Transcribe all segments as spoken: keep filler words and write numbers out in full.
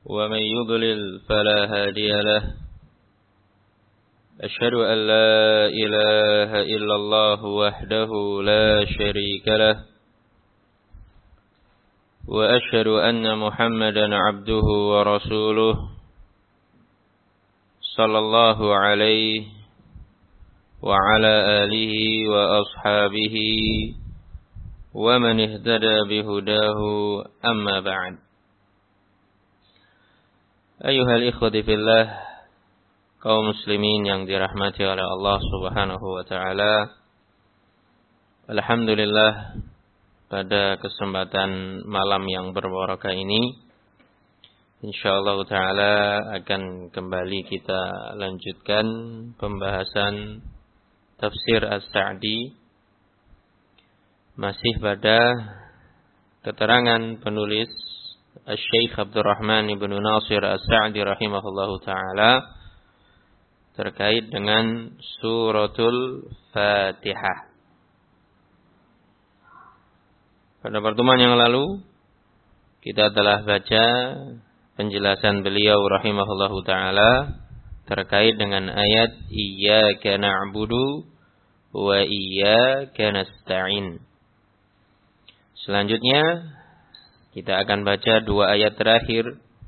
ومن يضلل فلا هادي له أشهد أن لا إله إلا الله وحده لا شريك له وأشهد أن محمدا عبده ورسوله صلى الله عليه وعلى آله وأصحابه ومن اهتدى بهداه أما بعد. أيها الإخوة في الله, kaum muslimin yang dirahmati oleh Allah Subhanahu wa taala. Alhamdulillah, pada kesempatan malam yang berbarakah ini insyaallah taala akan kembali kita lanjutkan pembahasan tafsir As-Sa'di, masih pada keterangan penulis Asy-Syaikh Abdurrahman ibn Nasir As-Sa'di rahimahullahu taala terkait dengan suratul Fatihah. Pada pertemuan yang lalu kita telah baca penjelasan beliau rahimahullahu taala terkait dengan ayat Iyyaka na'budu wa iyyaka nasta'in. Selanjutnya kita akan baca dua ayat terakhir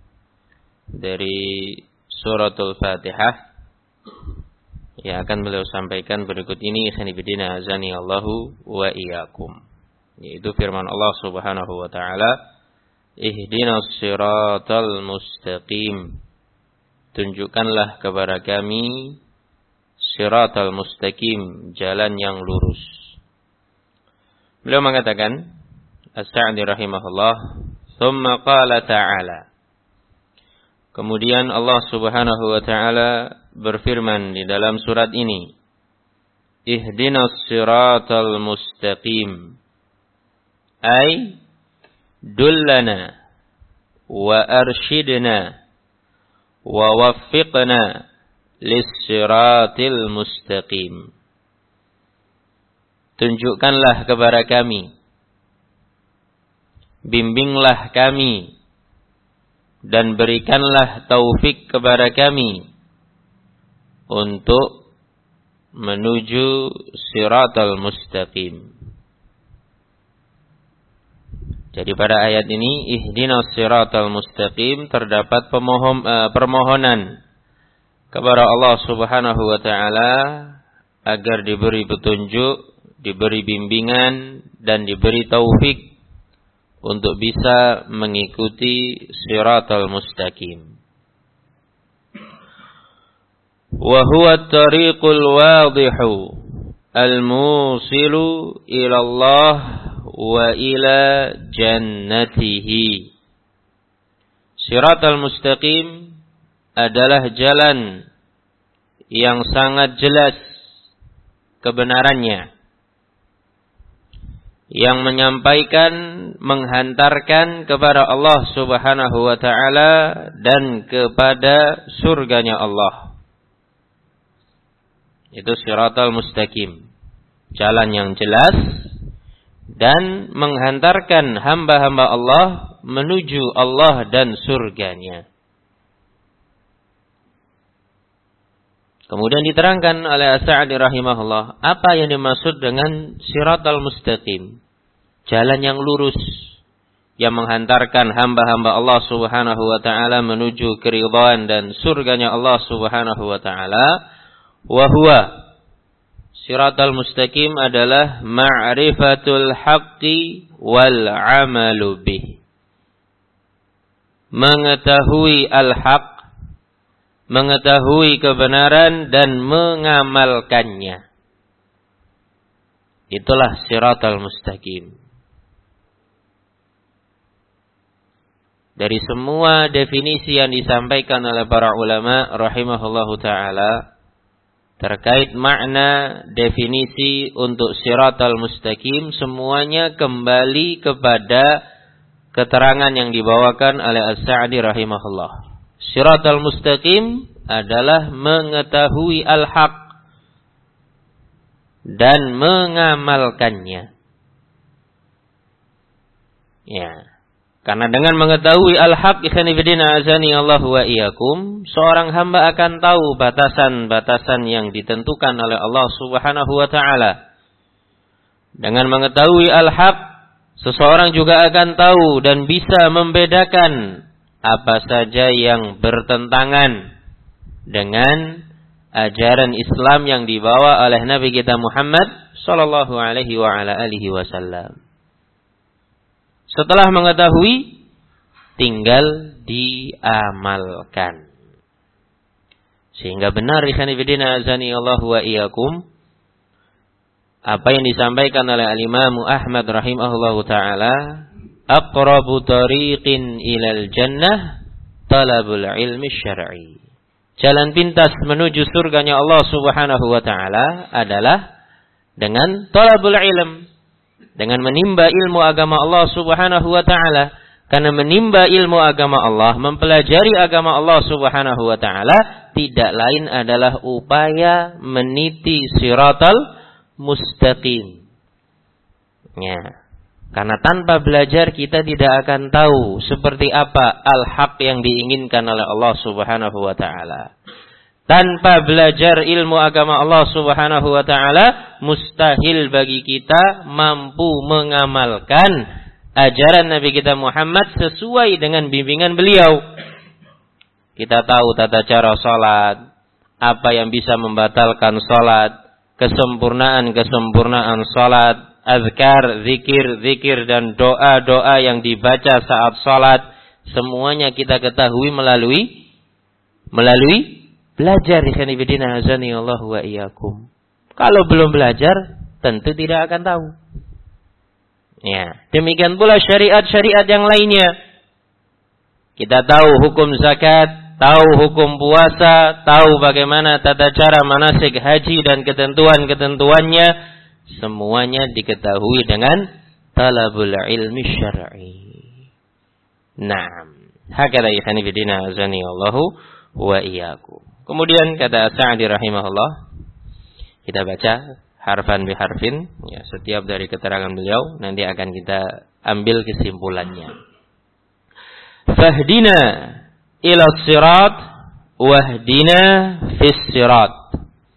dari suratul Fatihah yang akan beliau sampaikan berikut ini. Khanibidina azani Allahu wa iyyakum, yaitu firman Allah Subhanahu wa taala, ihdinas siratal mustaqim, tunjukkanlah kepada kami siratal mustaqim, jalan yang lurus. Beliau mengatakan, As-Sa'di rahimahullah, thumma qala ta'ala, kemudian Allah Subhanahu wa taala berfirman di dalam surat ini, ihdinas siratal mustaqim, ay dullana wa arshidna wa waffiqna lis-siratil mustaqim, tunjukkanlah kepada kami, bimbinglah kami, dan berikanlah taufik kepada kami untuk menuju siratal mustaqim. Jadi pada ayat ini, ihdinas siratal mustaqim, terdapat pemohon, uh, permohonan kepada Allah Subhanahu wa taala agar diberi petunjuk, diberi bimbingan, dan diberi taufik untuk bisa mengikuti siratal mustaqim. Wa huwa at-tariqul wadihu al-musilu ila Allah wa ila jannatihi. Siratal mustaqim adalah jalan yang sangat jelas kebenarannya, yang menyampaikan, menghantarkan kepada Allah Subhanahu wa taala dan kepada surganya Allah. Itu siratal mustaqim, jalan yang jelas dan menghantarkan hamba-hamba Allah menuju Allah dan surganya. Kemudian diterangkan oleh As-Sa'di rahimahullah, apa yang dimaksud dengan siratal mustaqim, jalan yang lurus yang menghantarkan hamba-hamba Allah Subhanahu wa taala menuju keridhaan dan surganya Allah Subhanahu wa taala. Wa huwa, siratal mustaqim adalah ma'rifatul haqqi wal 'amalu bih, mengetahui al-haq, mengetahui kebenaran dan mengamalkannya. Itulah siratal mustaqim. Dari semua definisi yang disampaikan oleh para ulama rahimahullahu taala terkait makna definisi untuk siratal mustaqim, semuanya kembali kepada keterangan yang dibawakan oleh As-Sa'di rahimahullah. Siratal mustaqim adalah mengetahui al-haq dan mengamalkannya. Ya. Karena dengan mengetahui al-haq, ikhwani fillah azani Allah wa iyyakum, seorang hamba akan tahu batasan-batasan yang ditentukan oleh Allah Subhanahu wa taala. Dengan mengetahui al-haq, seseorang juga akan tahu dan bisa membedakan apa saja yang bertentangan dengan ajaran Islam yang dibawa oleh Nabi kita Muhammad sallallahu alaihi wa ala alihi wasallam. Setelah mengetahui, tinggal diamalkan. Sehingga benar ikhwani fillah azani Allah wa iyyakum, apa yang disampaikan oleh al-Imam Ahmad rahimahullahu taala, aqrabu tariqin ilal jannah talabul ilmi syar'i. Jalan pintas menuju surganya Allah Subhanahu wa taala adalah dengan talabul ilm, dengan menimba ilmu agama Allah Subhanahu wa taala. Karena menimba ilmu agama Allah, mempelajari agama Allah Subhanahu wa taala tidak lain adalah upaya meniti siratal mustaqim. Ya. Karena tanpa belajar kita tidak akan tahu seperti apa al-haq yang diinginkan oleh Allah Subhanahu wa taala. Tanpa belajar ilmu agama Allah Subhanahu wa taala, mustahil bagi kita mampu mengamalkan ajaran Nabi kita Muhammad sesuai dengan bimbingan beliau. Kita tahu tata cara salat, apa yang bisa membatalkan salat, kesempurnaan-kesempurnaan salat, azkar, zikir-zikir dan doa-doa yang dibaca saat salat, semuanya kita ketahui melalui melalui belajar. Ikhwani fillah azani Allah wa iyyakum. Kalau belum belajar, tentu tidak akan tahu. Ya, demikian pula syariat-syariat yang lainnya. Kita tahu hukum zakat, tahu hukum puasa, tahu bagaimana tata cara manasik haji dan ketentuan-ketentuannya, semuanya diketahui dengan talabul ilmi syar'i. Naam, hakala ikhwani fillah azani Allah wa iyyakum. Kemudian kata Sa'di rahimahullah, kita baca harfan bi harfin, ya, setiap dari keterangan beliau nanti akan kita ambil kesimpulannya. Fahdina ila sirat wahdina fis sirat.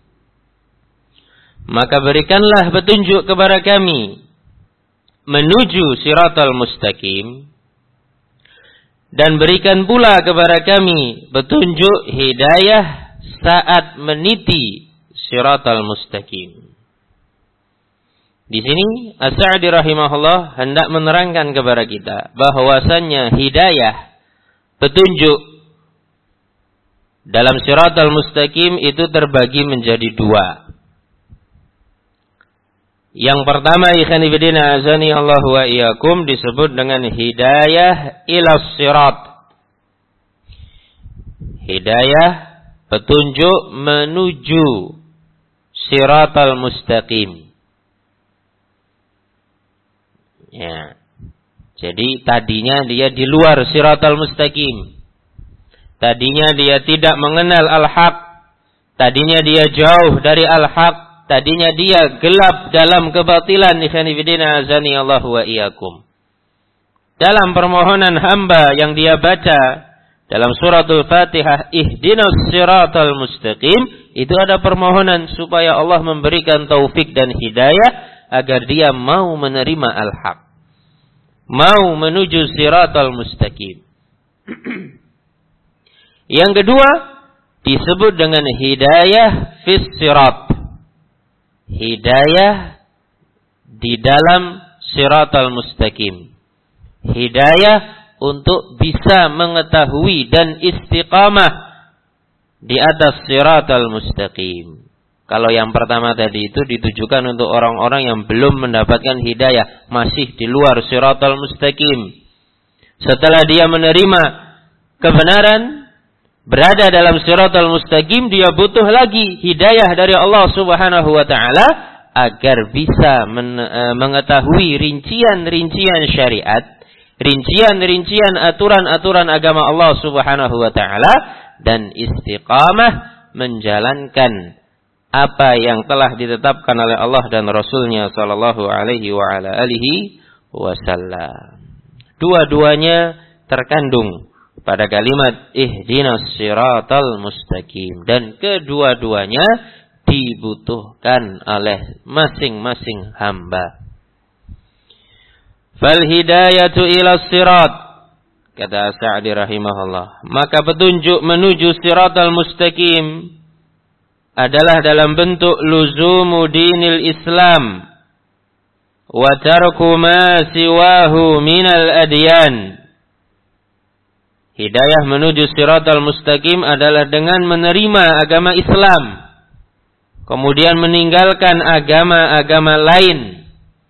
Maka berikanlah petunjuk kepada kami menuju siratal mustaqim, dan berikan pula kepada kami petunjuk hidayah saat meniti siratal mustaqim. Di sini As-Sa'di rahimahullah hendak menerangkan kepada kita bahwasannya hidayah, petunjuk dalam siratal mustaqim itu terbagi menjadi dua. Yang pertama, ikhwani fillah azani Allah wa iyyakum, disebut dengan hidayah ila sirat. Hidayah, petunjuk menuju siratal mustaqim. Ya. Jadi tadinya dia di luar siratal mustaqim. Tadinya dia tidak mengenal al-haq. Tadinya dia jauh dari al-haq. Tadinya dia gelap dalam kebatilan. Ikhwani fillah azani Allah wa iyyakum. Dalam permohonan hamba yang dia baca dalam suratul Fatihah, ihdinas siratal mustaqim, itu ada permohonan supaya Allah memberikan taufik dan hidayah agar dia mau menerima al-haq, mau menuju siratal mustaqim. Yang kedua disebut dengan hidayah fis sirat. Hidayah di dalam siratal mustaqim. Hidayah untuk bisa mengetahui dan istiqamah di atas siratal mustaqim. Kalau yang pertama tadi itu ditujukan untuk orang-orang yang belum mendapatkan hidayah, masih di luar siratal mustaqim. Setelah dia menerima kebenaran, berada dalam siratal mustaqim, dia butuh lagi hidayah dari Allah Subhanahu wa taala agar bisa men, e, mengetahui rincian-rincian syariat, rincian-rincian aturan-aturan agama Allah Subhanahu wa taala, dan istiqamah menjalankan apa yang telah ditetapkan oleh Allah dan Rasulnya sallallahu alaihi wa ala alihi wasallam. Dua-duanya terkandung pada kalimat ihdinas siratal mustaqim, dan kedua-duanya dibutuhkan oleh masing-masing hamba. Fal hidayatu ila sirat, kata Sa'di rahimahullah, maka petunjuk menuju siratal mustaqim adalah dalam bentuk luzumu dinil Islam wa tarku ma siwahu minal adyan. Hidayah menuju siratal mustaqim adalah dengan menerima agama Islam, kemudian meninggalkan agama-agama lain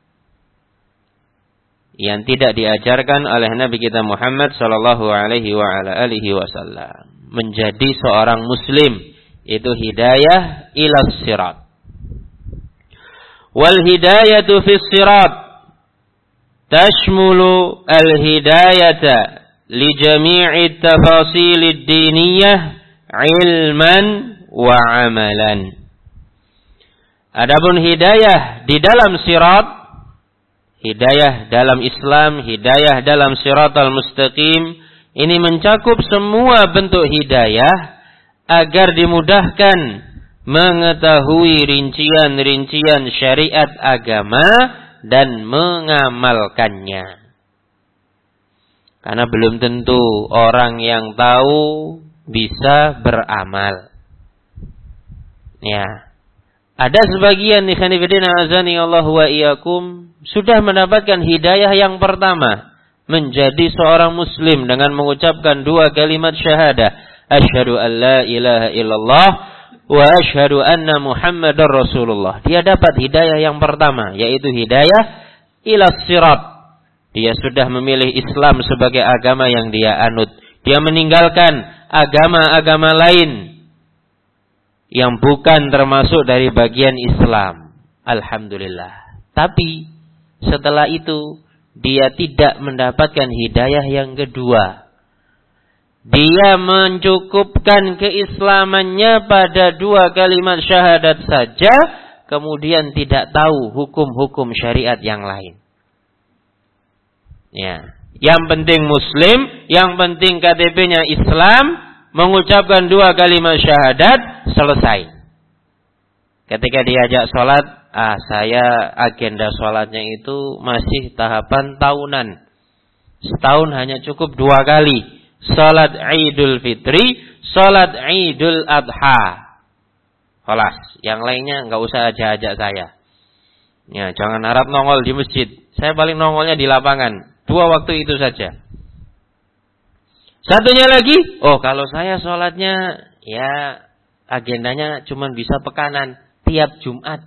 yang tidak diajarkan oleh Nabi kita Muhammad sallallahu alaihi wa ala alihi wasallam. Menjadi seorang muslim itu hidayah ila sirat. Wal hidayatu fis sirat tashmulu al hidayata li jami'i tafasilid diniyah ilman wa amalan. Adapun hidayah di dalam sirat, hidayah dalam Islam, hidayah dalam siratal mustaqim, ini mencakup semua bentuk hidayah agar dimudahkan mengetahui rincian-rincian syariat agama dan mengamalkannya. Karena belum tentu orang yang tahu bisa beramal. Ya. Ada sebagian ikhwan fillah azani Allah wa iyyakum sudah mendapatkan hidayah yang pertama, menjadi seorang muslim dengan mengucapkan dua kalimat syahadah, asyhadu an la ilaha illallah wa asyhadu anna Muhammadar Rasulullah. Dia dapat hidayah yang pertama, yaitu hidayah ila sirat. Dia sudah memilih Islam sebagai agama yang dia anut. Dia meninggalkan agama-agama lain yang bukan termasuk dari bagian Islam. Alhamdulillah. Tapi setelah itu dia tidak mendapatkan hidayah yang kedua. Dia mencukupkan keislamannya pada dua kalimat syahadat saja, kemudian tidak tahu hukum-hukum syariat yang lain. Ya, yang penting muslim, yang penting K T P-nya Islam, mengucapkan dua kalimat syahadat, selesai. Ketika diajak sholat, ah saya agenda sholatnya itu masih tahapan tahunan. Setahun hanya cukup dua kali. Sholat Idul Fitri, sholat Idul Adha. Kelas, yang lainnya nggak usah ajak-ajak saya. Ya, jangan harap nongol di masjid. Saya paling nongolnya di lapangan. Dua waktu itu saja. Satunya lagi, oh kalau saya sholatnya, ya agendanya cuma bisa pekanan, tiap Jumat.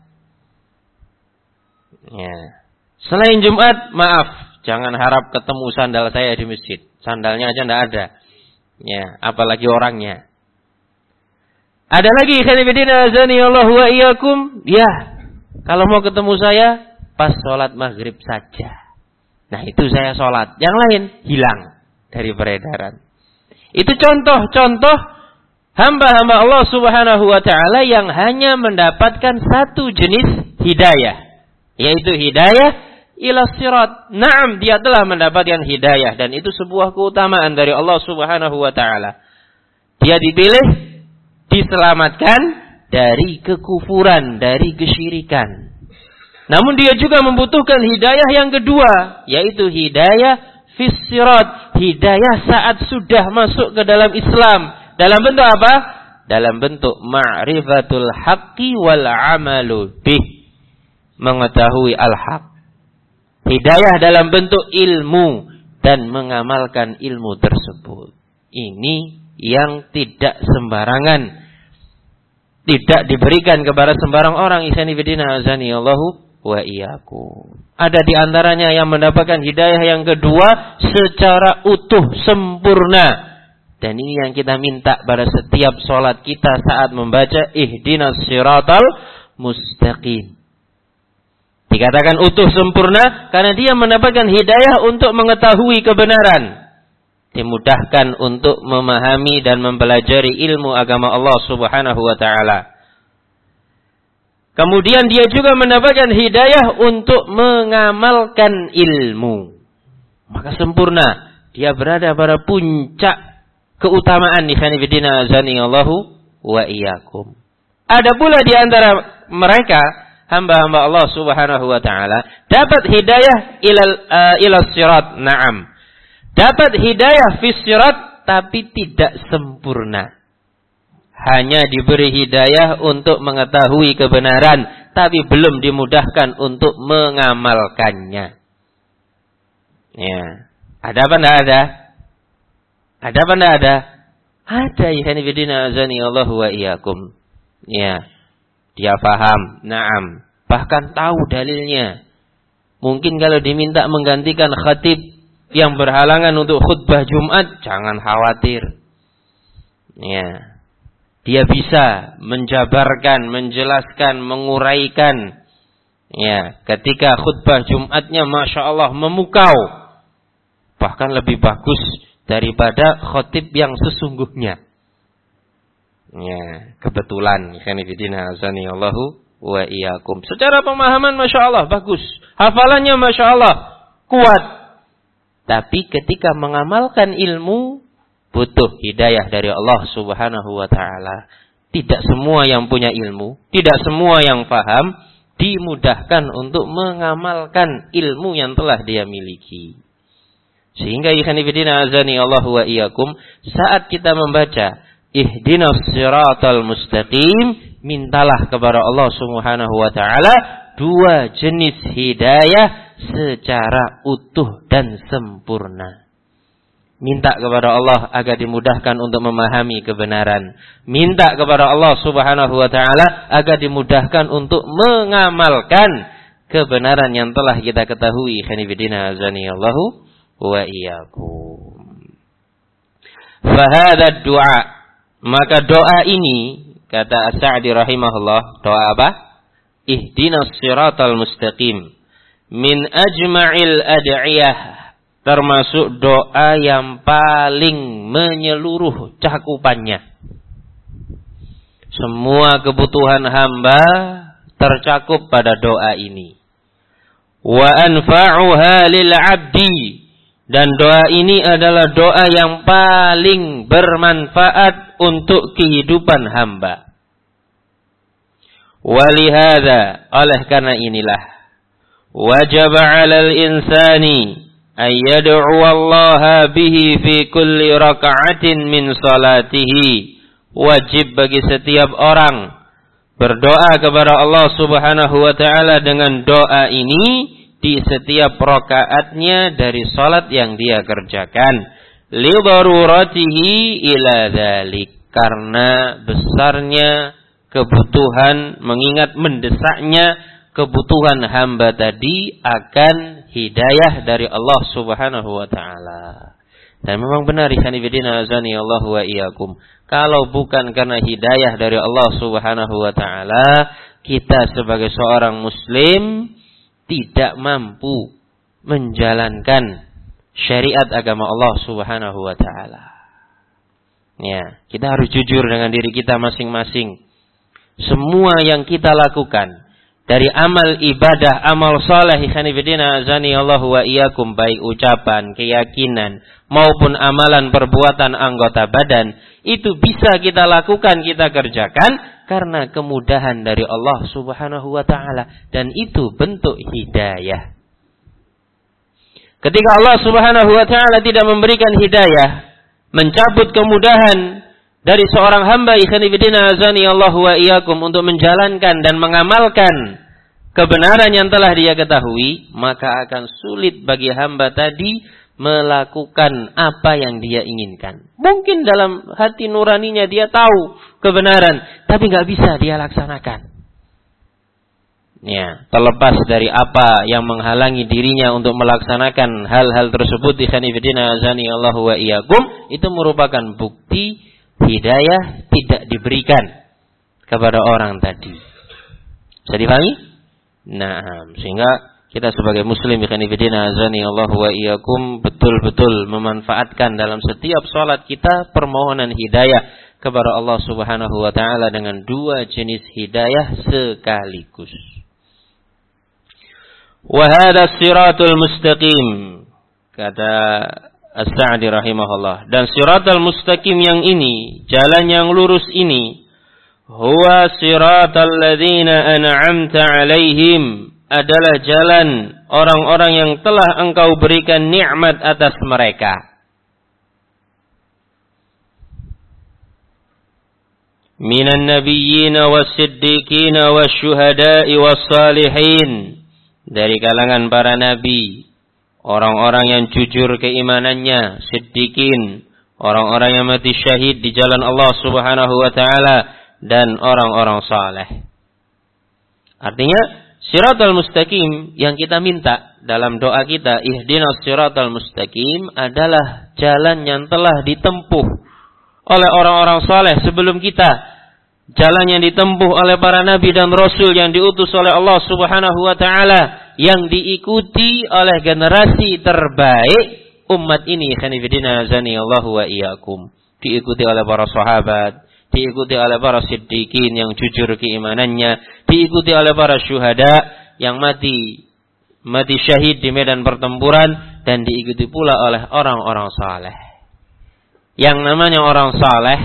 Ya. Selain Jumat, maaf, jangan harap ketemu sandal saya di masjid. Sandalnya aja enggak ada. Ya, apalagi orangnya. Ada lagi khanifidina azani Allah wa iyyakum. Ya, kalau mau ketemu saya pas sholat maghrib saja. Nah, itu saya sholat. Yang lain hilang dari peredaran. Itu contoh-contoh hamba-hamba Allah Subhanahu wa taala yang hanya mendapatkan satu jenis hidayah, yaitu hidayah ila sirat. Naam, dia telah mendapatkan hidayah dan itu sebuah keutamaan dari Allah Subhanahu wa taala. Dia dipilih, diselamatkan dari kekufuran, dari kesyirikan. Namun dia juga membutuhkan hidayah yang kedua, yaitu hidayah fis sirat, hidayah saat sudah masuk ke dalam Islam. Dalam bentuk apa? Dalam bentuk ma'rifatul haqqi wal amalu bih. Mengetahui al-haq. Hidayah dalam bentuk ilmu dan mengamalkan ilmu tersebut. Ini yang tidak sembarangan, tidak diberikan kepada sembarang orang. Ihsani fillah azani Allahu wa iyyakum. Ada di antaranya yang mendapatkan hidayah yang kedua secara utuh, sempurna. Dan ini yang kita minta pada setiap sholat kita saat membaca ihdinas siratal mustaqim. Dikatakan utuh sempurna karena dia mendapatkan hidayah untuk mengetahui kebenaran. Dimudahkan untuk memahami dan mempelajari ilmu agama Allah Subhanahu wa taala. Kemudian dia juga mendapatkan hidayah untuk mengamalkan ilmu. maka sempurna. Dia berada pada puncak keutamaan ikhwan fillah azani Allahu wa iyyakum. Ada pula di antara mereka hamba-hamba Allah Subhanahu wa taala dapat hidayah ilal uh, ilal sirat, na'am. Dapat hidayah fi sirat tapi tidak sempurna. Hanya diberi hidayah untuk mengetahui kebenaran tapi belum dimudahkan untuk mengamalkannya. Ya. Ada apa enggak ada? Ada apa enggak ada? Ada, ikhwan fillah azani Allahu wa iyyakum. Ya. Dia paham, na'am. Bahkan tahu dalilnya. Mungkin kalau diminta menggantikan khatib yang berhalangan untuk khutbah Jumat, jangan khawatir. Ya. Dia bisa menjabarkan, menjelaskan, menguraikan. Ya, ketika khutbah Jumatnya Masya Allah memukau. Bahkan lebih bagus daripada khatib yang sesungguhnya. Ya, kebetulan khanifidina azani Allahu wa iyyakum. Secara pemahaman Masya Allah bagus, hafalannya Masya Allah kuat. Tapi ketika mengamalkan ilmu butuh hidayah dari Allah Subhanahu wa taala. Tidak semua yang punya ilmu, tidak semua yang paham dimudahkan untuk mengamalkan ilmu yang telah dia miliki. Sehingga ikhwanifidina azani Allahu wa iyyakum, saat kita membaca ihdinas siratal mustaqim, mintalah kepada Allah Subhanahu wa taala dua jenis hidayah secara utuh dan sempurna. Minta kepada Allah agar dimudahkan untuk memahami kebenaran. Minta kepada Allah Subhanahu wa taala agar dimudahkan untuk mengamalkan kebenaran yang telah kita ketahui. Khanifidina azani Allahu wa iyyakum. Fahadha du'a, maka doa ini kata As-Sa'di rahimahullah, doa apa? Ihdinas siratal mustaqim min ajma'il ad'iyah, termasuk doa yang paling menyeluruh cakupannya. Semua kebutuhan hamba tercakup pada doa ini. Wa anfa'uha lil 'abdi, dan doa ini adalah doa yang paling bermanfaat untuk kehidupan hamba. Walihada, oleh karena inilah, wajib 'alal insani ayyad'u Allah bihi fi kulli raka'atin min salatihi. Wajib bagi setiap orang berdoa kepada Allah Subhanahu wa taala dengan doa ini di setiap rakaatnya dari salat yang dia kerjakan. Li daruratihi ila dzalik, karena besarnya kebutuhan, mengingat mendesaknya kebutuhan hamba tadi akan hidayah dari Allah Subhanahu wa taala. Dan memang benar ikhwanifidina azani Allah wa iyyakum, kalau bukan karena hidayah dari Allah Subhanahu wa taala, kita sebagai seorang muslim tidak mampu menjalankan syariat agama Allah Subhanahu wa taala. Ya, kita harus jujur dengan diri kita masing-masing. Semua yang kita lakukan dari amal ibadah, amal saleh, ikhwanifidina azani Allahu wa iyyakum, baik ucapan, keyakinan maupun amalan perbuatan anggota badan, itu bisa kita lakukan, kita kerjakan karena kemudahan dari Allah Subhanahu wa taala, dan itu bentuk hidayah. Ketika Allah Subhanahu wa taala tidak memberikan hidayah, mencabut kemudahan dari seorang hamba ikhwanifidina azani Allahu wa iyyakum untuk menjalankan dan mengamalkan kebenaran yang telah dia ketahui, maka akan sulit bagi hamba tadi melakukan apa yang dia inginkan. Mungkin dalam hati nuraninya dia tahu kebenaran, tapi nggak bisa dia laksanakan. Ya, terlepas dari apa yang menghalangi dirinya untuk melaksanakan hal-hal tersebut, ikhwanifidina azani Allahu wa iyyakum, itu merupakan bukti hidayah tidak diberikan kepada orang tadi. Bisa dipahami? Nah, sehingga kita sebagai muslim ikhwanifidina azani Allahu wa iyyakum betul-betul memanfaatkan dalam setiap salat kita permohonan hidayah kepada Allah Subhanahu wa taala dengan dua jenis hidayah sekaligus. Wa hadha siratul mustaqim, kata As-Sa'di rahimahullah, dan siratal mustaqim yang ini, jalan yang lurus ini, huwa siratal ladzina an'amta alaihim, adalah jalan orang-orang yang telah engkau berikan nikmat atas mereka. Minan nabiyyin was-siddiqin wasyuhada'i was-salihin, dari kalangan para nabi, orang-orang yang jujur keimanannya, siddiqin, orang-orang yang mati syahid di jalan Allah Subhanahu wa taala, dan orang-orang saleh. Artinya siratal mustaqim yang kita minta dalam doa kita, ihdinas siratal mustaqim, adalah jalan yang telah ditempuh oleh orang-orang saleh sebelum kita. Jalan yang ditempuh oleh para nabi dan rasul yang diutus oleh Allah Subhanahu wa taala, yang diikuti oleh generasi terbaik umat ini, khanifidina azani Allah wa iyyakum. Diikuti oleh para sahabat, diikuti oleh para siddiqin yang jujur keimanannya, diikuti oleh para syuhada yang mati mati syahid di medan pertempuran, dan diikuti pula oleh orang-orang saleh. Yang namanya orang saleh,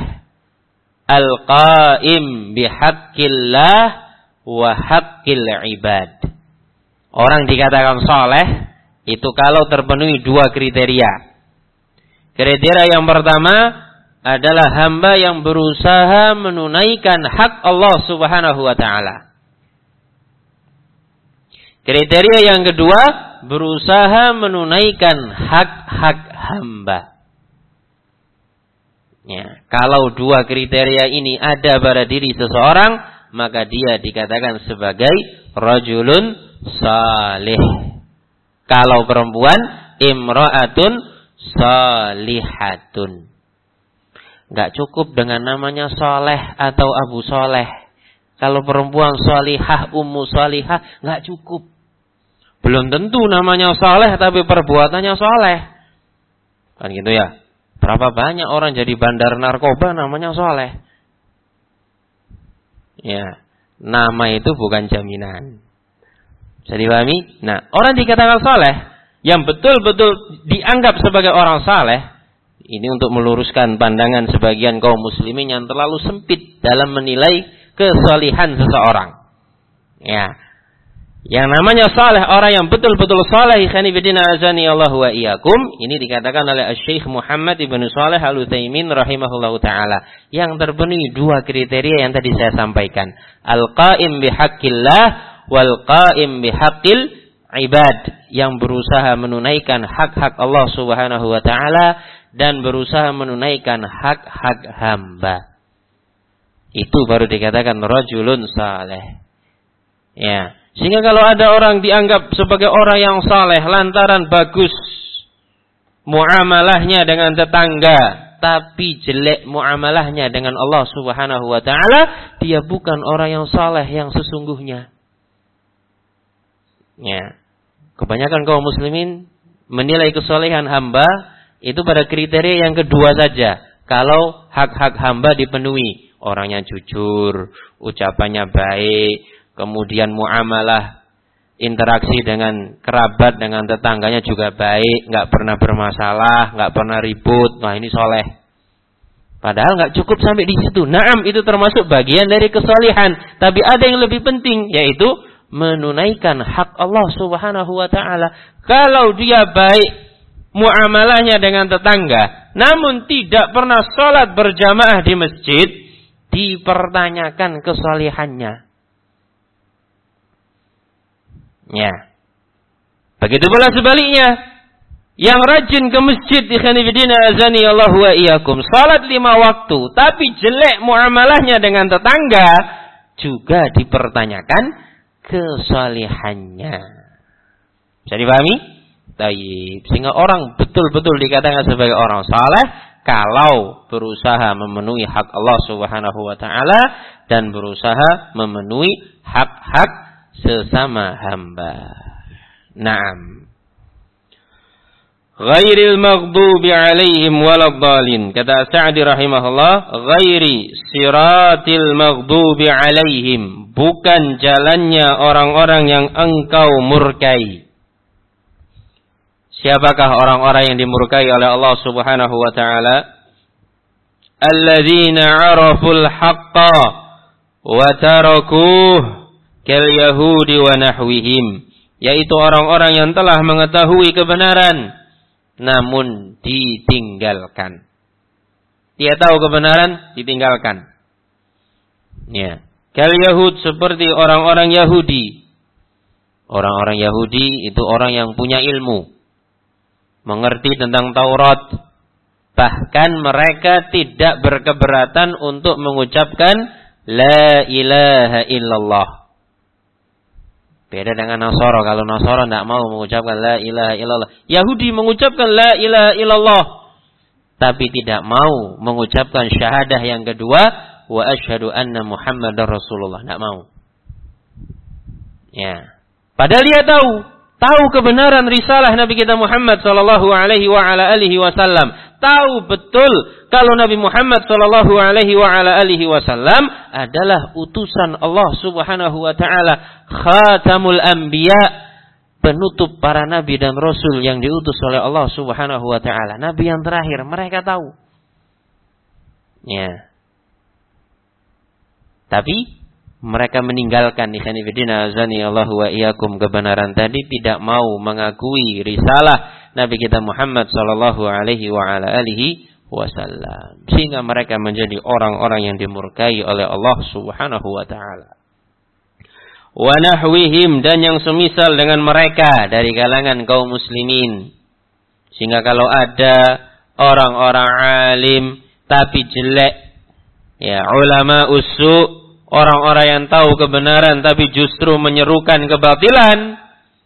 al-qaim bihaqqillah wa haqqil ibad. Orang dikatakan saleh itu kalau terpenuhi dua kriteria. Kriteria yang pertama adalah hamba yang berusaha menunaikan hak Allah Subhanahu wa taala. Kriteria yang kedua, berusaha menunaikan hak-hak hamba. Ya, kalau dua kriteria ini ada pada diri seseorang, maka dia dikatakan sebagai rajulun salih. Kalau perempuan, imra'atun salihatun. Enggak cukup dengan namanya soleh atau Abu Soleh. Kalau perempuan salihah, ummu salihah, enggak cukup. Belum tentu namanya soleh tapi perbuatannya soleh. Kan gitu ya. Berapa banyak orang jadi bandar narkoba namanya soleh. Ya, nama itu bukan jaminan. Bisa dipahami? Nah, orang dikatakan soleh, yang betul-betul dianggap sebagai orang saleh, ini untuk meluruskan pandangan sebagian kaum muslimin yang terlalu sempit dalam menilai kesalihan seseorang. Ya, yang namanya saleh, orang yang betul-betul saleh, khanifidina azani Allah wa iyyakum, ini dikatakan oleh Syekh Muhammad ibn Shalih Al-Utsaimin rahimahullahu taala, yang terpenuhi dua kriteria yang tadi saya sampaikan, al-qaim bihaqqillah wal qaim bihaqqil ibad, yang berusaha menunaikan hak-hak Allah Subhanahu wa taala dan berusaha menunaikan hak-hak hamba. Itu baru dikatakan rajulun saleh. Ya. Sehingga kalau ada orang dianggap sebagai orang yang saleh lantaran bagus muamalahnya dengan tetangga, tapi jelek muamalahnya dengan Allah Subhanahu wa taala, dia bukan orang yang saleh yang sesungguhnya. Ya. Kebanyakan kaum muslimin menilai kesalehan hamba itu pada kriteria yang kedua saja. Kalau hak-hak hamba dipenuhi, orangnya jujur, ucapannya baik, kemudian muamalah interaksi dengan kerabat, dengan tetangganya juga baik, nggak pernah bermasalah, nggak pernah ribut. Nah, ini soleh. Padahal nggak cukup sampai di situ. Naam, itu termasuk bagian dari kesalehan. Tapi ada yang lebih penting, yaitu menunaikan hak Allah Subhanahu wa taala. Kalau dia baik muamalahnya dengan tetangga, namun tidak pernah sholat berjamaah di masjid, dipertanyakan kesalehannya. Ya. Begitu pula sebaliknya, yang rajin ke masjid di khanifidina azani Allah wa iyyakum, salat lima waktu tapi jelek muamalahnya dengan tetangga, juga dipertanyakan kesalehannya. Bisa dipahami? Baik. Sehingga orang betul-betul dikatakan sebagai orang saleh kalau berusaha memenuhi hak Allah Subhanahu wa taala dan berusaha memenuhi hak-hak sesama hamba. Naam. Ghairil maghdubi alaihim waladhdallin. Kata Sa'di rahimahullah, ghairi siratil maghdubi alaihim, bukan jalannya orang-orang yang engkau murkai. Siapakah orang-orang yang dimurkai oleh Allah Subhanahu wa taala? Alladzina 'araful haqqa wa tarakuh kal yahudi wa nahwihim, yaitu orang-orang yang telah mengetahui kebenaran namun ditinggalkan. Dia tahu kebenaran, ditinggalkan. Ya, kal yahud, seperti orang-orang Yahudi. Orang-orang Yahudi itu orang yang punya ilmu, mengerti tentang Taurat. Bahkan mereka tidak berkeberatan untuk mengucapkan la ilaha illallah. Beda dengan Nasara. Kalau Nasara tidak mau mengucapkan la ilaha illallah. Yahudi mengucapkan la ilaha illallah, tapi tidak mau mengucapkan syahadah yang kedua, wa asyhadu anna Muhammadar Rasulullah. Tidak mau. Ya. Padahal dia tahu, tahu kebenaran risalah Nabi kita Muhammad sallallahu alaihi wa ala alihi wasallam. Tahu betul kalau Nabi Muhammad sallallahu alaihi wa ala alihi wasallam adalah utusan Allah Subhanahu wa taala, khatamul anbiya, penutup para nabi dan rasul yang diutus oleh Allah Subhanahu wa taala, nabi yang terakhir. Mereka tahu. Ya. Tapi mereka meninggalkan ikhwanifidina azani Allah wa iyyakum kebenaran tadi, tidak mau mengakui risalah Nabi kita Muhammad sallallahu alaihi wa ala alihi wasallam, sehingga mereka menjadi orang-orang yang dimurkai oleh Allah Subhanahu wa taala. Wa nahwihim, dan yang semisal dengan mereka dari kalangan kaum muslimin. Sehingga kalau ada orang-orang alim tapi jelek, ya, ulama usu, orang-orang yang tahu kebenaran tapi justru menyerukan kebatilan.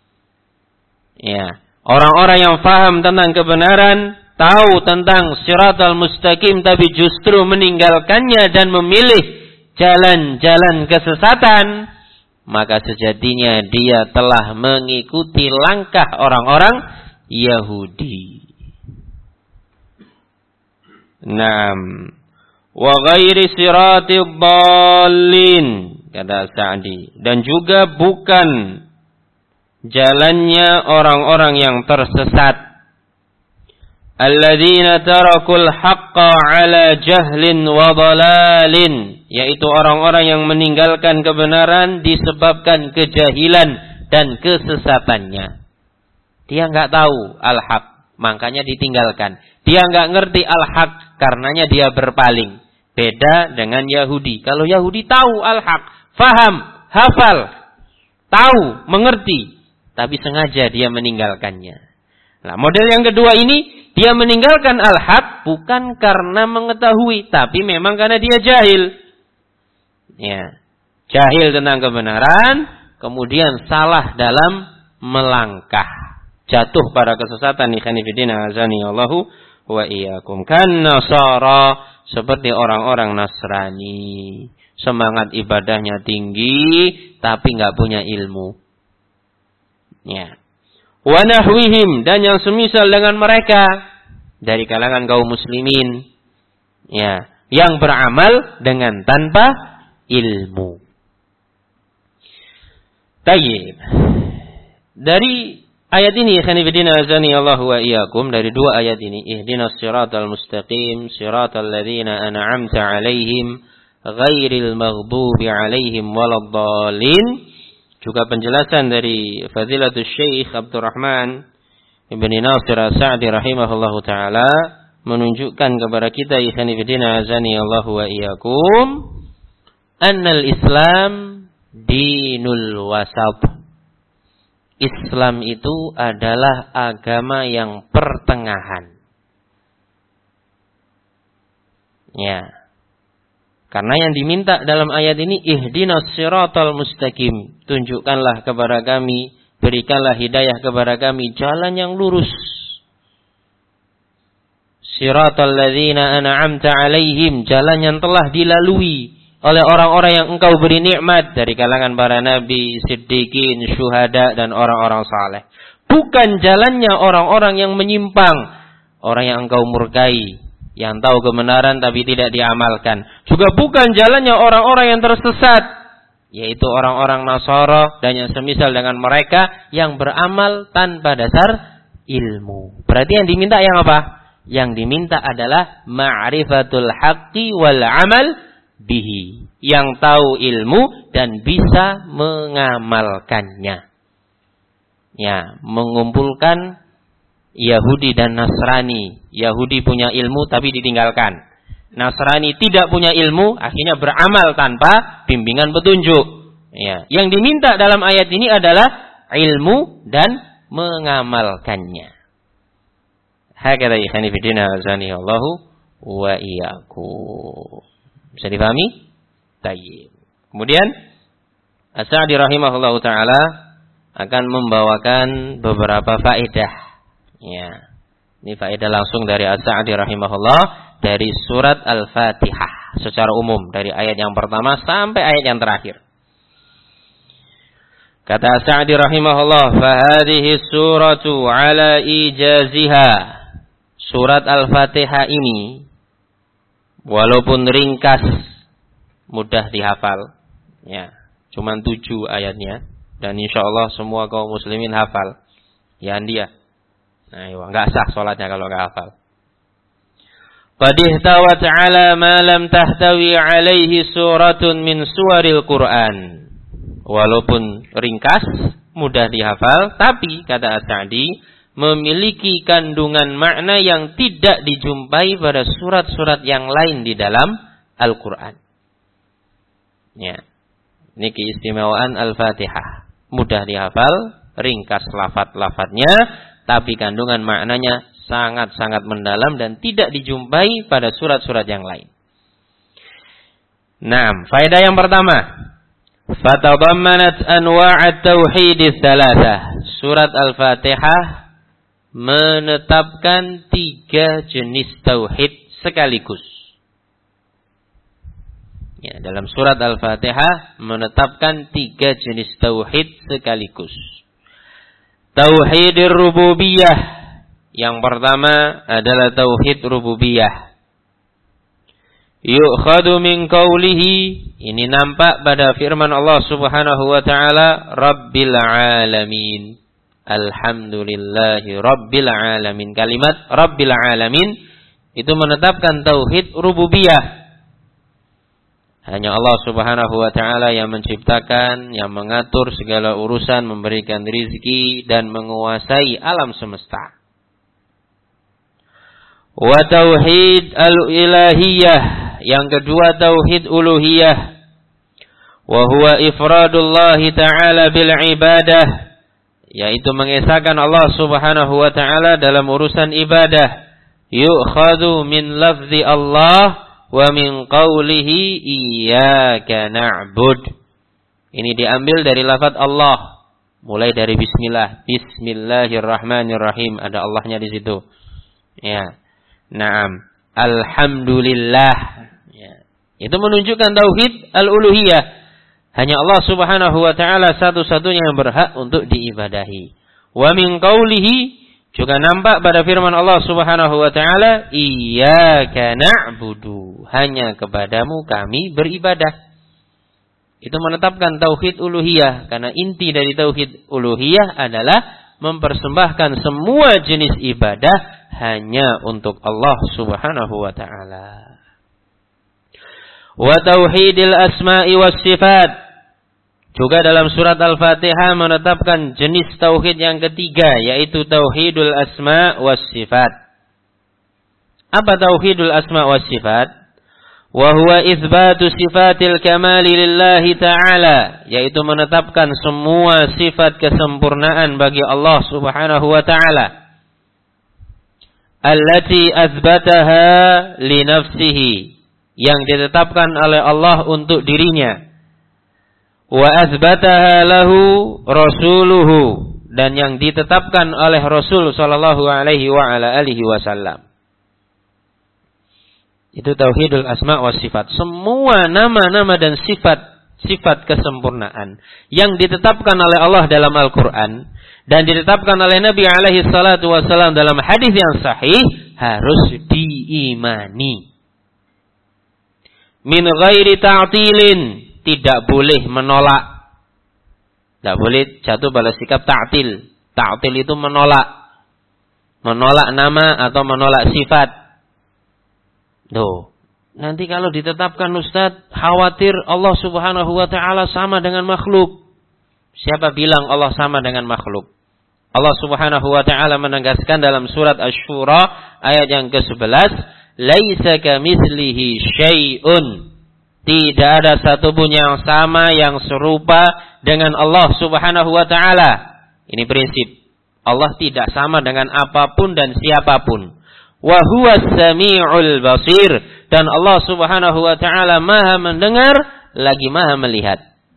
Ya, orang-orang yang faham tentang kebenaran, tahu tentang siratal mustaqim tapi justru meninggalkannya dan memilih jalan-jalan kesesatan, maka sejatinya dia telah mengikuti langkah orang-orang Yahudi. Naam. Wa ghairi siratil dallin, kata Sa'di, dan juga bukan jalannya orang-orang yang tersesat. Alladzina tarakul haqqa ala jahlin wa dhalalin, yaitu orang-orang yang meninggalkan kebenaran disebabkan kejahilan dan kesesatannya. Dia enggak tahu al-haq, makanya ditinggalkan. Dia enggak ngerti al-haq, karenanya dia berpaling. Beda dengan Yahudi. Kalau Yahudi tahu al-haq, faham, hafal, tahu, mengerti, tapi sengaja dia meninggalkannya. Nah, model yang kedua ini, dia meninggalkan al-haq bukan karena mengetahui, tapi memang karena dia jahil. Ya, jahil tentang kebenaran, kemudian salah dalam melangkah, jatuh pada kesesatan. Ikhwanifidina azani Allahu wa iyyakum. Kan Nasara, seperti orang-orang Nasrani, semangat ibadahnya tinggi tapi enggak punya ilmu. Ya. Wa nahwihim, dan yang semisal dengan mereka dari kalangan kaum muslimin, ya, yang beramal dengan tanpa ilmu. Tayyib. Dari ayat ini, ikhwanifidina azani Allah wa iyyakum, dari dua ayat ini, ihdinas siratal mustaqim siratal ladzina an'amta 'alaihim ghairil maghdubi 'alaihim waladdallin. Juga penjelasan dari Fadilatul Syekh Abdurrahman Ibn Nasir As-Sa'di rahimahullahu taala menunjukkan kepada kita, ikhwanifidina azani Allah wa iyyakum, annal Islam dinul wasat. Islam itu adalah agama yang pertengahan. Ya. Karena yang diminta dalam ayat ini, ihdinas siratal mustaqim, tunjukkanlah kepada kami, berikanlah hidayah kepada kami jalan yang lurus. Siratal ladzina an'amta 'alaihim, jalan yang telah dilalui oleh orang-orang yang engkau beri nikmat dari kalangan para nabi, siddiqin, syuhada, dan orang-orang saleh. Bukan jalannya orang-orang yang menyimpang, orang yang engkau murkai, yang tahu kebenaran tapi tidak diamalkan. Juga bukan jalannya orang-orang yang tersesat, yaitu orang-orang Nasara dan yang semisal dengan mereka yang beramal tanpa dasar ilmu. Berarti yang diminta yang apa? Yang diminta adalah ma'rifatul haqqi wal amal bihi. Yang tahu ilmu dan bisa mengamalkannya. Ya, mengumpulkan Yahudi dan Nasrani. Yahudi punya ilmu tapi ditinggalkan. Nasrani tidak punya ilmu, akhirnya beramal tanpa bimbingan petunjuk. Ya, yang diminta dalam ayat ini adalah ilmu dan mengamalkannya. Hakadha ikhwani fillah azani Allahu wa iyyakum. Bisa dipahami? Tayyib. Kemudian As-Sa'di rahimahullahu taala akan membawakan beberapa faedah. Ya. Ini faedah langsung dari As-Sa'di rahimahullah dari surat Al-Fatihah secara umum dari ayat yang pertama sampai ayat yang terakhir. Kata As-Sa'di rahimahullah, "Fa hadhihi suratu 'ala ijaziha." Surat Al-Fatihah ini walaupun ringkas mudah dihafal. Ya, cuman tujuh ayatnya dan insyaallah semua kaum muslimin hafal. Ya dia. Nah, enggak sah salatnya kalau enggak hafal. Qad ihtawat 'ala ma lam tahtawi 'alaihi suratun min suwaril Qur'an. Walaupun ringkas, mudah dihafal, tapi kata As-Sa'di memiliki kandungan makna yang tidak dijumpai pada surat-surat yang lain di dalam Al-Qur'an. Ya. Ini keistimewaan Al-Fatihah. Mudah dihafal, ringkas lafaz-lafaznya, tapi kandungan maknanya sangat-sangat mendalam dan tidak dijumpai pada surat-surat yang lain. Nah, faedah yang pertama, fatadammanat anwa'at tauhid tsalatsa. Surat Al-Fatihah menetapkan tiga jenis tauhid sekaligus. Ya, dalam surat Al-Fatihah menetapkan tiga jenis tauhid sekaligus. Tauhidur rububiyah. Yang pertama adalah tauhid rububiyah. Yu'khadu min qawlihi, ini nampak pada firman Allah Subhanahu wa taala, Rabbil alamin. Alhamdulillahi Rabbil alamin. Kalimat Rabbil alamin itu menetapkan tauhid rububiyah. Hanya Allah Subhanahu wa taala yang menciptakan, yang mengatur segala urusan, memberikan rizki dan menguasai alam semesta. Wa tauhid al-ilahiyah, yang kedua tauhid uluhiyah. Wa huwa ifradullahi ta'ala bil ibadah, yaitu mengesahkan Allah Subhanahu wa taala dalam urusan ibadah. Yu'khadhu min lafzi Allah wa min qawlihi iyyaka na'bud. Ini diambil dari lafaz Allah, mulai dari bismillah, bismillahirrahmanirrahim, ada Allahnya di situ. Ya. Naam, alhamdulillah. Ya. Itu menunjukkan tauhid al-uluhiyah. Hanya Allah Subhanahu wa taala satu-satunya yang berhak untuk diibadahi. Wa min qawlihi, juga nampak pada firman Allah Subhanahu wa taala, iyyaka na'budu, hanya kepadamu kami beribadah. Itu menetapkan tauhid uluhiyah, karena inti dari tauhid uluhiyah adalah mempersembahkan semua jenis ibadah hanya untuk Allah Subhanahu wa taala. Wa tauhidil asma'i was sifat. Juga dalam surat Al-Fatihah menetapkan jenis tauhid yang ketiga, yaitu tauhidul asma' was sifat. Apa tauhidul asma' was sifat? Wa huwa itsbatu sifatil kamali lillahi ta'ala, yaitu menetapkan semua sifat kesempurnaan bagi Allah Subhanahu wa taala. Allati azbataha li nafsihi, yang ditetapkan oleh Allah untuk dirinya. Wa azbataha lahu rasuluhu, dan yang ditetapkan oleh Rasul sallallahu alaihi wa ala alihi wasallam. Itu tauhidul asma wa sifat. Semua nama-nama dan sifat-sifat kesempurnaan yang ditetapkan oleh Allah dalam Al-Qur'an dan ditetapkan oleh Nabi alaihi salatu wasallam dalam hadis yang sahih harus diimani. Min ghairi ta'tilin, tidak boleh menolak. Tidak boleh jatuh pada sikap ta'til. Ta'til itu menolak. menolak nama atau menolak sifat. Tuh, nanti kalau ditetapkan Ustaz, khawatir Allah Subhanahu wa taala sama dengan makhluk. Siapa bilang Allah sama dengan makhluk? Allah Subhanahu wa taala menegaskan dalam surat Asy-Syura ayat yang ke sebelas, "Laisa kamitslihi syai'un." Tidak ada satupun yang sama, yang serupa dengan Allah Subhanahu wa taala. Ini prinsip. Allah tidak sama dengan apapun dan siapapun. Wa huwas samiul basir, dan Allah Subhanahu wa taala Maha mendengar lagi Maha melihat.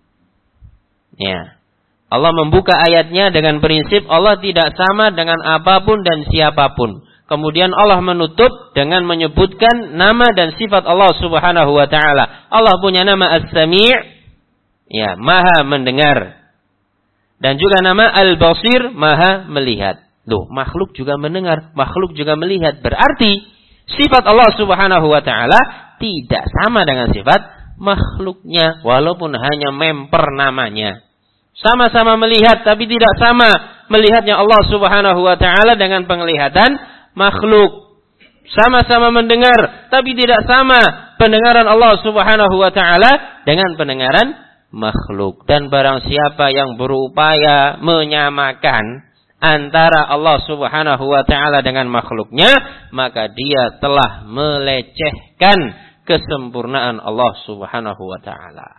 Ya. Allah membuka ayatnya dengan prinsip Allah tidak sama dengan apapun dan siapapun. Kemudian Allah menutup dengan menyebutkan nama dan sifat Allah Subhanahu wa taala. Allah punya nama As-Sami', ya, Maha mendengar. Dan juga nama Al-Basir, Maha melihat. Loh, makhluk juga mendengar, makhluk juga melihat. Berarti sifat Allah Subhanahu wa taala tidak sama dengan sifat makhluknya, walaupun hanya memper namanya. Sama-sama melihat, tapi tidak sama melihatnya Allah Subhanahu wa taala dengan penglihatan makhluk. Sama-sama mendengar, tapi tidak sama pendengaran Allah Subhanahu wa taala dengan pendengaran makhluk. Dan barang siapa yang berupaya menyamakan antara Allah Subhanahu wa taala dengan makhluknya, maka dia telah melecehkan kesempurnaan Allah Subhanahu wa taala.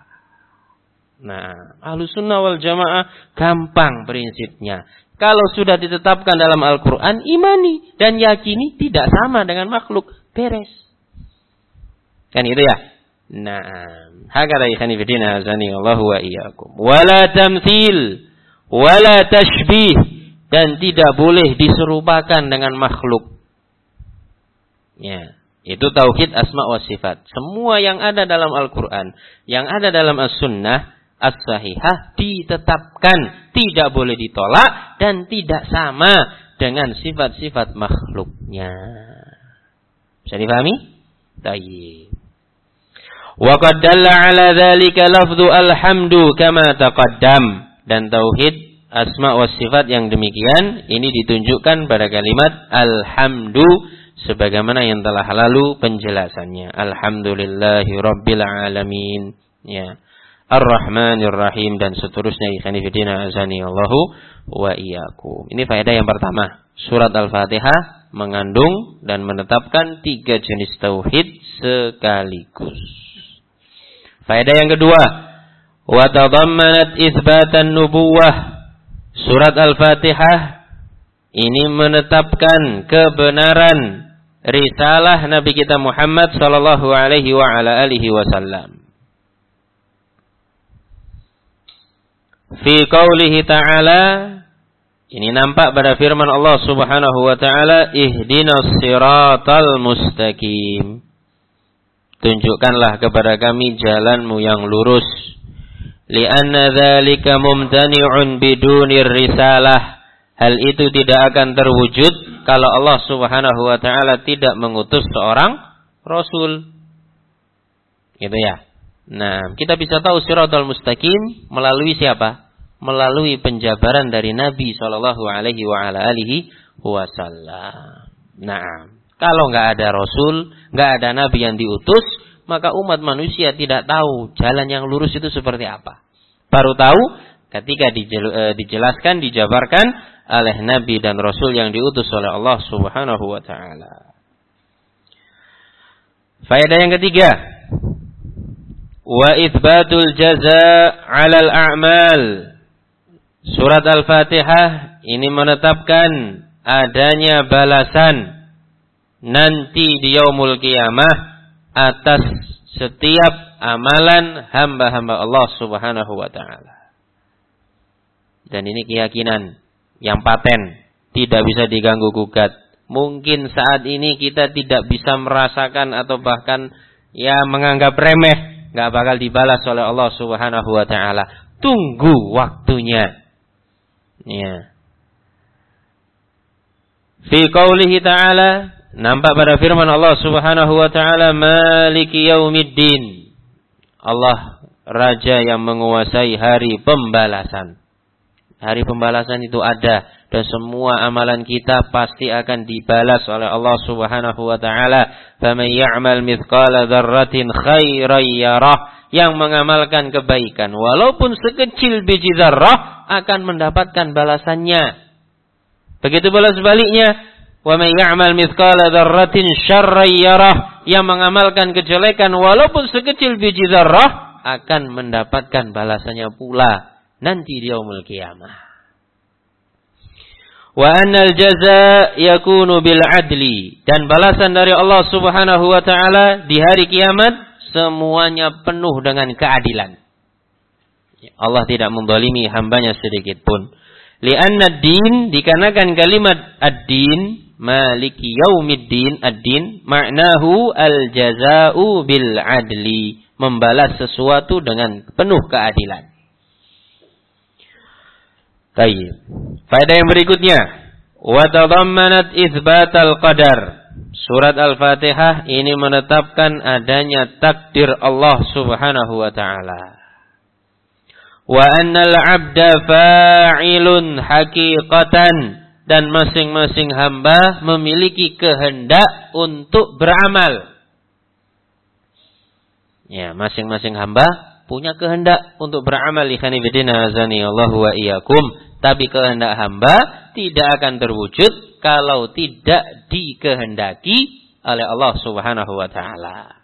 Nah, Ahlussunnah wal Jamaah gampang prinsipnya. Kalau sudah ditetapkan dalam Al-Quran, imani dan yakini tidak sama dengan makhluk. Beres. Kan itu ya? Nah, hakala ikhani fidina azani Allahu wa iyyakum. Wala tamthil, wala tashbih, dan tidak boleh diserupakan dengan makhluk. Ya, itu tauhid asma wa sifat. Semua yang ada dalam Al-Quran, yang ada dalam As-Sunnah As-Sahihah ditetapkan, tidak boleh ditolak dan tidak sama dengan sifat-sifat makhluknya. Bisa difahami? Baik. Wa qad dalla 'ala dzalika lafdhu alhamdu kama taqaddam, dan tauhid asma wa sifat yang demikian ini ditunjukkan pada kalimat alhamdu sebagaimana yang telah lalu penjelasannya. Alhamdulillahi rabbil alamin. Ya. Ar-Rahmanir Rahim dan seterusnya. Ikhwani fillah azani Allahu wa iyyakum. Ini faedah yang pertama. Surat Al-Fatihah mengandung dan menetapkan tiga jenis tauhid sekaligus. Faedah yang kedua, wa tadammanat itsbatan nubuwah. Surat Al-Fatihah ini menetapkan kebenaran risalah Nabi kita Muhammad sallallahu alaihi wa ala alihi wasallam. Fi qaulihi ta'ala, ini nampak pada firman Allah Subhanahu wa taala, ihdinas siratal mustaqim. Tunjukkanlah kepada kami jalanmu yang lurus. Li'anna dzalika mumtani'un bidunir risalah. Hal itu tidak akan terwujud kalau Allah Subhanahu wa taala tidak mengutus seorang rasul. Gitu ya. Nah, kita bisa tahu siratal mustaqim melalui siapa? Melalui penjabaran dari Nabi sallallahu alaihi wa ala alihi wasallam. Nah, kalau enggak ada rasul, enggak ada nabi yang diutus, maka umat manusia tidak tahu jalan yang lurus itu seperti apa. Baru tahu ketika dijelaskan, dijabarkan oleh nabi dan rasul yang diutus oleh Allah Subhanahu wa taala. Faedah yang ketiga, wa itsbatul jazaa 'alal a'mal. Surat Al-Fatihah ini menetapkan adanya balasan nanti di yaumul qiyamah atas setiap amalan hamba-hamba Allah Subhanahu wa taala. Dan ini keyakinan yang paten, tidak bisa diganggu gugat. Mungkin saat ini kita tidak bisa merasakan atau bahkan ya menganggap remeh, enggak bakal dibalas oleh Allah Subhanahu wa taala. Tunggu waktunya. Ya. Fi qaulihi ta'ala, nampak pada firman Allah Subhanahu wa taala, Maliki yaumiddin. Allah raja yang menguasai hari pembalasan. Hari pembalasan itu ada dan semua amalan kita pasti akan dibalas oleh Allah Subhanahu wa taala. Faman ya'mal mithqala dzarratin khairan yarah, yang mengamalkan kebaikan walaupun sekecil biji dzarrah akan mendapatkan balasannya. Begitu pula sebaliknya, wa may ya'mal mithqala dzarratin syarran yarah, yang mengamalkan kejelekan walaupun sekecil biji dzarrah akan mendapatkan balasannya pula nanti di yaumul qiyamah. Wa annal jazaa yakunu bil adli, dan balasan dari Allah Subhanahu wa taala di hari kiamat semuanya penuh dengan keadilan. Allah tidak menzalimi hambanya sedikit pun. Li'anna ad-din, dikarenakan kalimat ad-din, maliki yaumiddin, ad-din maknahu al-jazaa'u bil adli, membalas sesuatu dengan penuh keadilan. Baik. Faedah yang berikutnya, wa tadammanat itsbatal qadar. Surat Al-Fatihah ini menetapkan adanya takdir Allah Subhanahu wa taala. Wa annal 'abda fa'ilun haqiqatan, dan masing-masing hamba memiliki kehendak untuk beramal. Ya, masing-masing hamba punya kehendak untuk beramal. Ikhwani fillah azani Allahu wa iyyakum. Tapi kehendak hamba tidak akan terwujud kalau tidak dikehendaki oleh Allah Subhanahu wa taala.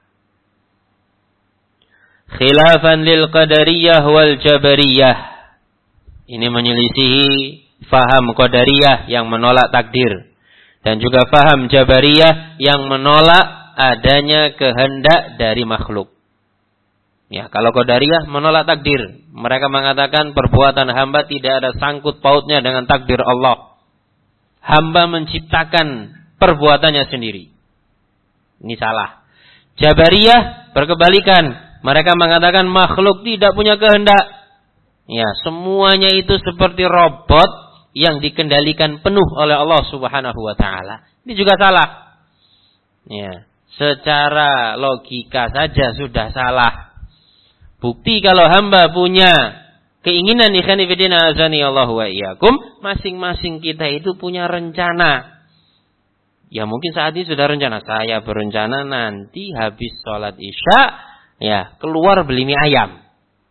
Khilafan lil qadariyah wal jabariyah. Ini menyelisihi faham qadariyah yang menolak takdir, dan juga faham jabariyah yang menolak adanya kehendak dari makhluk. Ya, kalau qadariyah menolak takdir, mereka mengatakan perbuatan hamba tidak ada sangkut pautnya dengan takdir Allah. Hamba menciptakan perbuatannya sendiri. Ini salah. Jabariyah berkebalikan, mereka mengatakan makhluk tidak punya kehendak. Ya, semuanya itu seperti robot yang dikendalikan penuh oleh Allah Subhanahu wa taala. Ini juga salah. Ya, secara logika saja sudah salah. Bukti kalau hamba punya keinginan, ikhwan fillah azani Allahu wa iyyakum, masing-masing kita itu punya rencana. Ya mungkin saat ini sudah rencana, saya berencana nanti habis sholat isya, ya keluar beli mie ayam.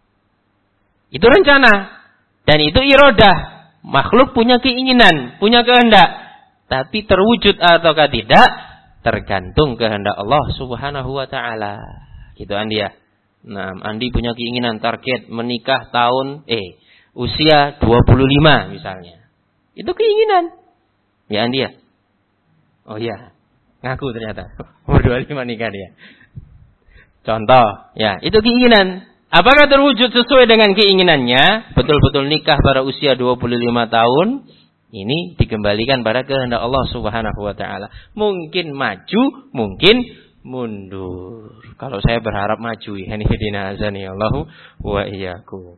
Itu rencana. Dan itu irodah. Makhluk punya keinginan, punya kehendak. Tapi terwujud ataukah tidak, tergantung kehendak Allah Subhanahu wa ta'ala. Gitu Andi ya. Nah, Andi punya keinginan target menikah tahun eh usia dua puluh lima misalnya. Itu keinginan. Ya Andi ya. Oh iya, ngaku ternyata umur dua puluh lima nikah dia. Contoh, ya, itu keinginan. Apakah terwujud sesuai dengan keinginannya? Betul-betul nikah pada usia dua puluh lima tahun. Ini dikembalikan pada kehendak Allah Subhanahu wa taala. Mungkin maju, mungkin mundur. Kalau saya berharap maju, ya nifidina azani Allahu wa iyyakum.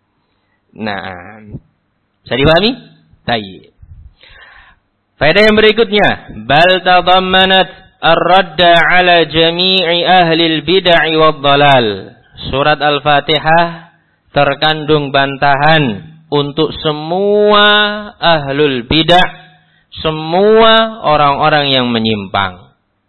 Nah, bisa dipahami? Baik. Faedah yang berikutnya, bal tadammanat ar-radda ala jami'i ahli al-bid'ah wad dhalal. Surat Al-Fatihah terkandung bantahan untuk semua ahlul bid'ah, semua orang-orang yang menyimpang.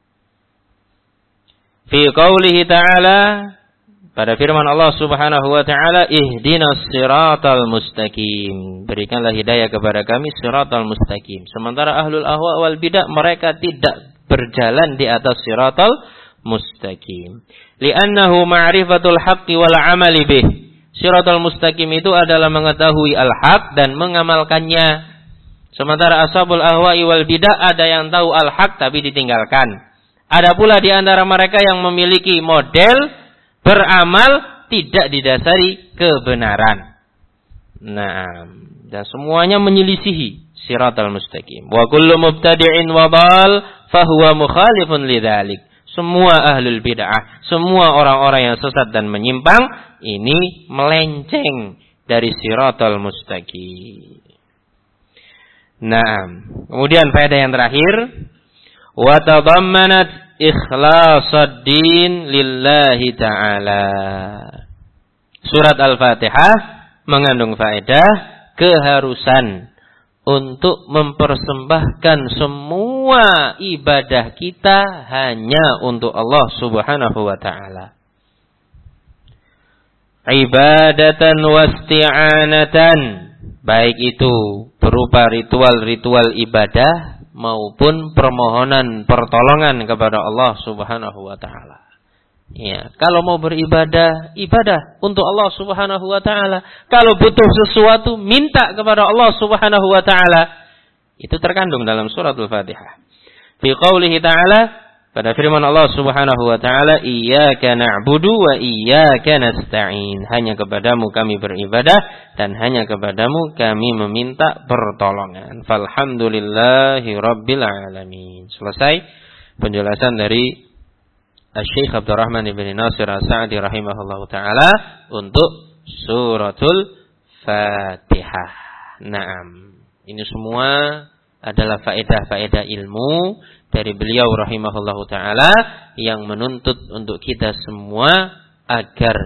Fi qaulihi ta'ala, pada firman Allah Subhanahu wa ta'ala, ihdinas siratal mustaqim, berikanlah hidayah kepada kami siratal mustaqim. Sementara ahlul ahwa wal bidah mereka tidak berjalan di atas siratal mustaqim. Li'annahu ma'rifatul haqqi wal 'amali bih. Siratal mustaqim itu adalah mengetahui al-haq dan mengamalkannya. Sementara ashabul ahwa wal bidah ada yang tahu al-haq tapi ditinggalkan. Ada pula di antara mereka yang memiliki model beramal tidak didasari kebenaran. Nah, dan semuanya menyelisihi siratal mustaqim. Wa kullu mubtadi'in wa dhal fahuwa mukhalifun lidzalik. Semua ahlul bid'ah, semua orang-orang yang sesat dan menyimpang ini melenceng dari siratal mustaqim. Nah, kemudian faedah yang terakhir, wa tadammanat ikhlasaddin lillahi ta'ala. Surat Al-Fatihah mengandung faedah keharusan untuk mempersembahkan semua ibadah kita hanya untuk Allah Subhanahu wa taala. Ibadatan wasti'anatan, baik itu berupa ritual-ritual ibadah maupun permohonan pertolongan kepada Allah Subhanahu wa taala. Ya, kalau mau beribadah, ibadah untuk Allah Subhanahu wa taala. Kalau butuh sesuatu, minta kepada Allah Subhanahu wa taala. Itu terkandung dalam surat Al-Fatihah. Fi qoulihi ta'ala, pada firman Allah Subhanahu wa taala, iyyaka na'budu wa iyyaka nasta'in. Hanya kepadamu kami beribadah dan hanya kepadamu kami meminta pertolongan. Falhamdulillahi rabbil alamin. Selesai penjelasan dari Syekh Abdurrahman ibn Nasir As-Sa'di rahimahullahu taala untuk suratul Fatihah. Naam. Ini semua adalah faedah-faedah ilmu dari beliau rahimahullahu taala yang menuntut untuk kita semua agar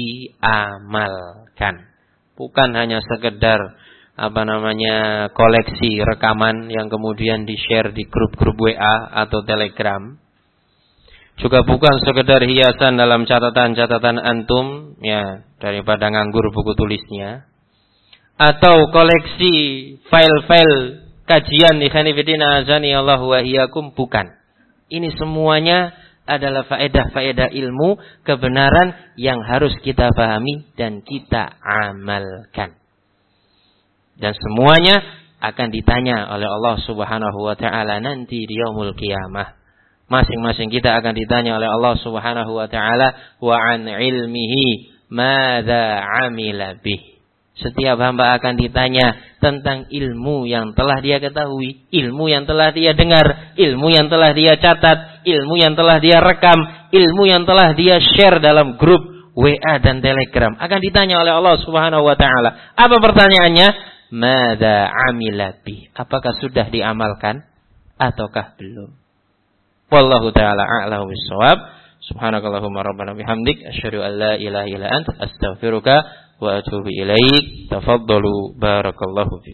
diamalkan. Bukan hanya sekedar apa namanya koleksi rekaman yang kemudian di-share di grup-grup W A atau Telegram. Juga bukan sekedar hiasan dalam catatan-catatan antum ya daripada nganggur buku tulisnya, atau koleksi file-file kajian di Khanifidina azani Allah wa iyyakum, bukan. Ini semuanya adalah faedah-faedah ilmu kebenaran yang harus kita pahami dan kita amalkan. Dan semuanya akan ditanya oleh Allah Subhanahu wa taala nanti di yaumul qiyamah. Masing-masing kita akan ditanya oleh Allah Subhanahu wa taala wa an ilmihi madza amila bih. Setiap hamba akan ditanya tentang ilmu yang telah dia ketahui, ilmu yang telah dia dengar, ilmu yang telah dia catat, ilmu yang telah dia rekam, ilmu yang telah dia share dalam grup W A dan Telegram. Akan ditanya oleh Allah Subhanahu wa taala. Apa pertanyaannya? Madza amila bih. Apakah sudah diamalkan ataukah belum? Wallahu ta'ala a'lamu bis-shawab. Subhanakallahumma rabbana bihamdik asyhadu an la ilaha illa anta astaghfiruka wa atubu ilaik. Tafaddalu barakallahu fiik.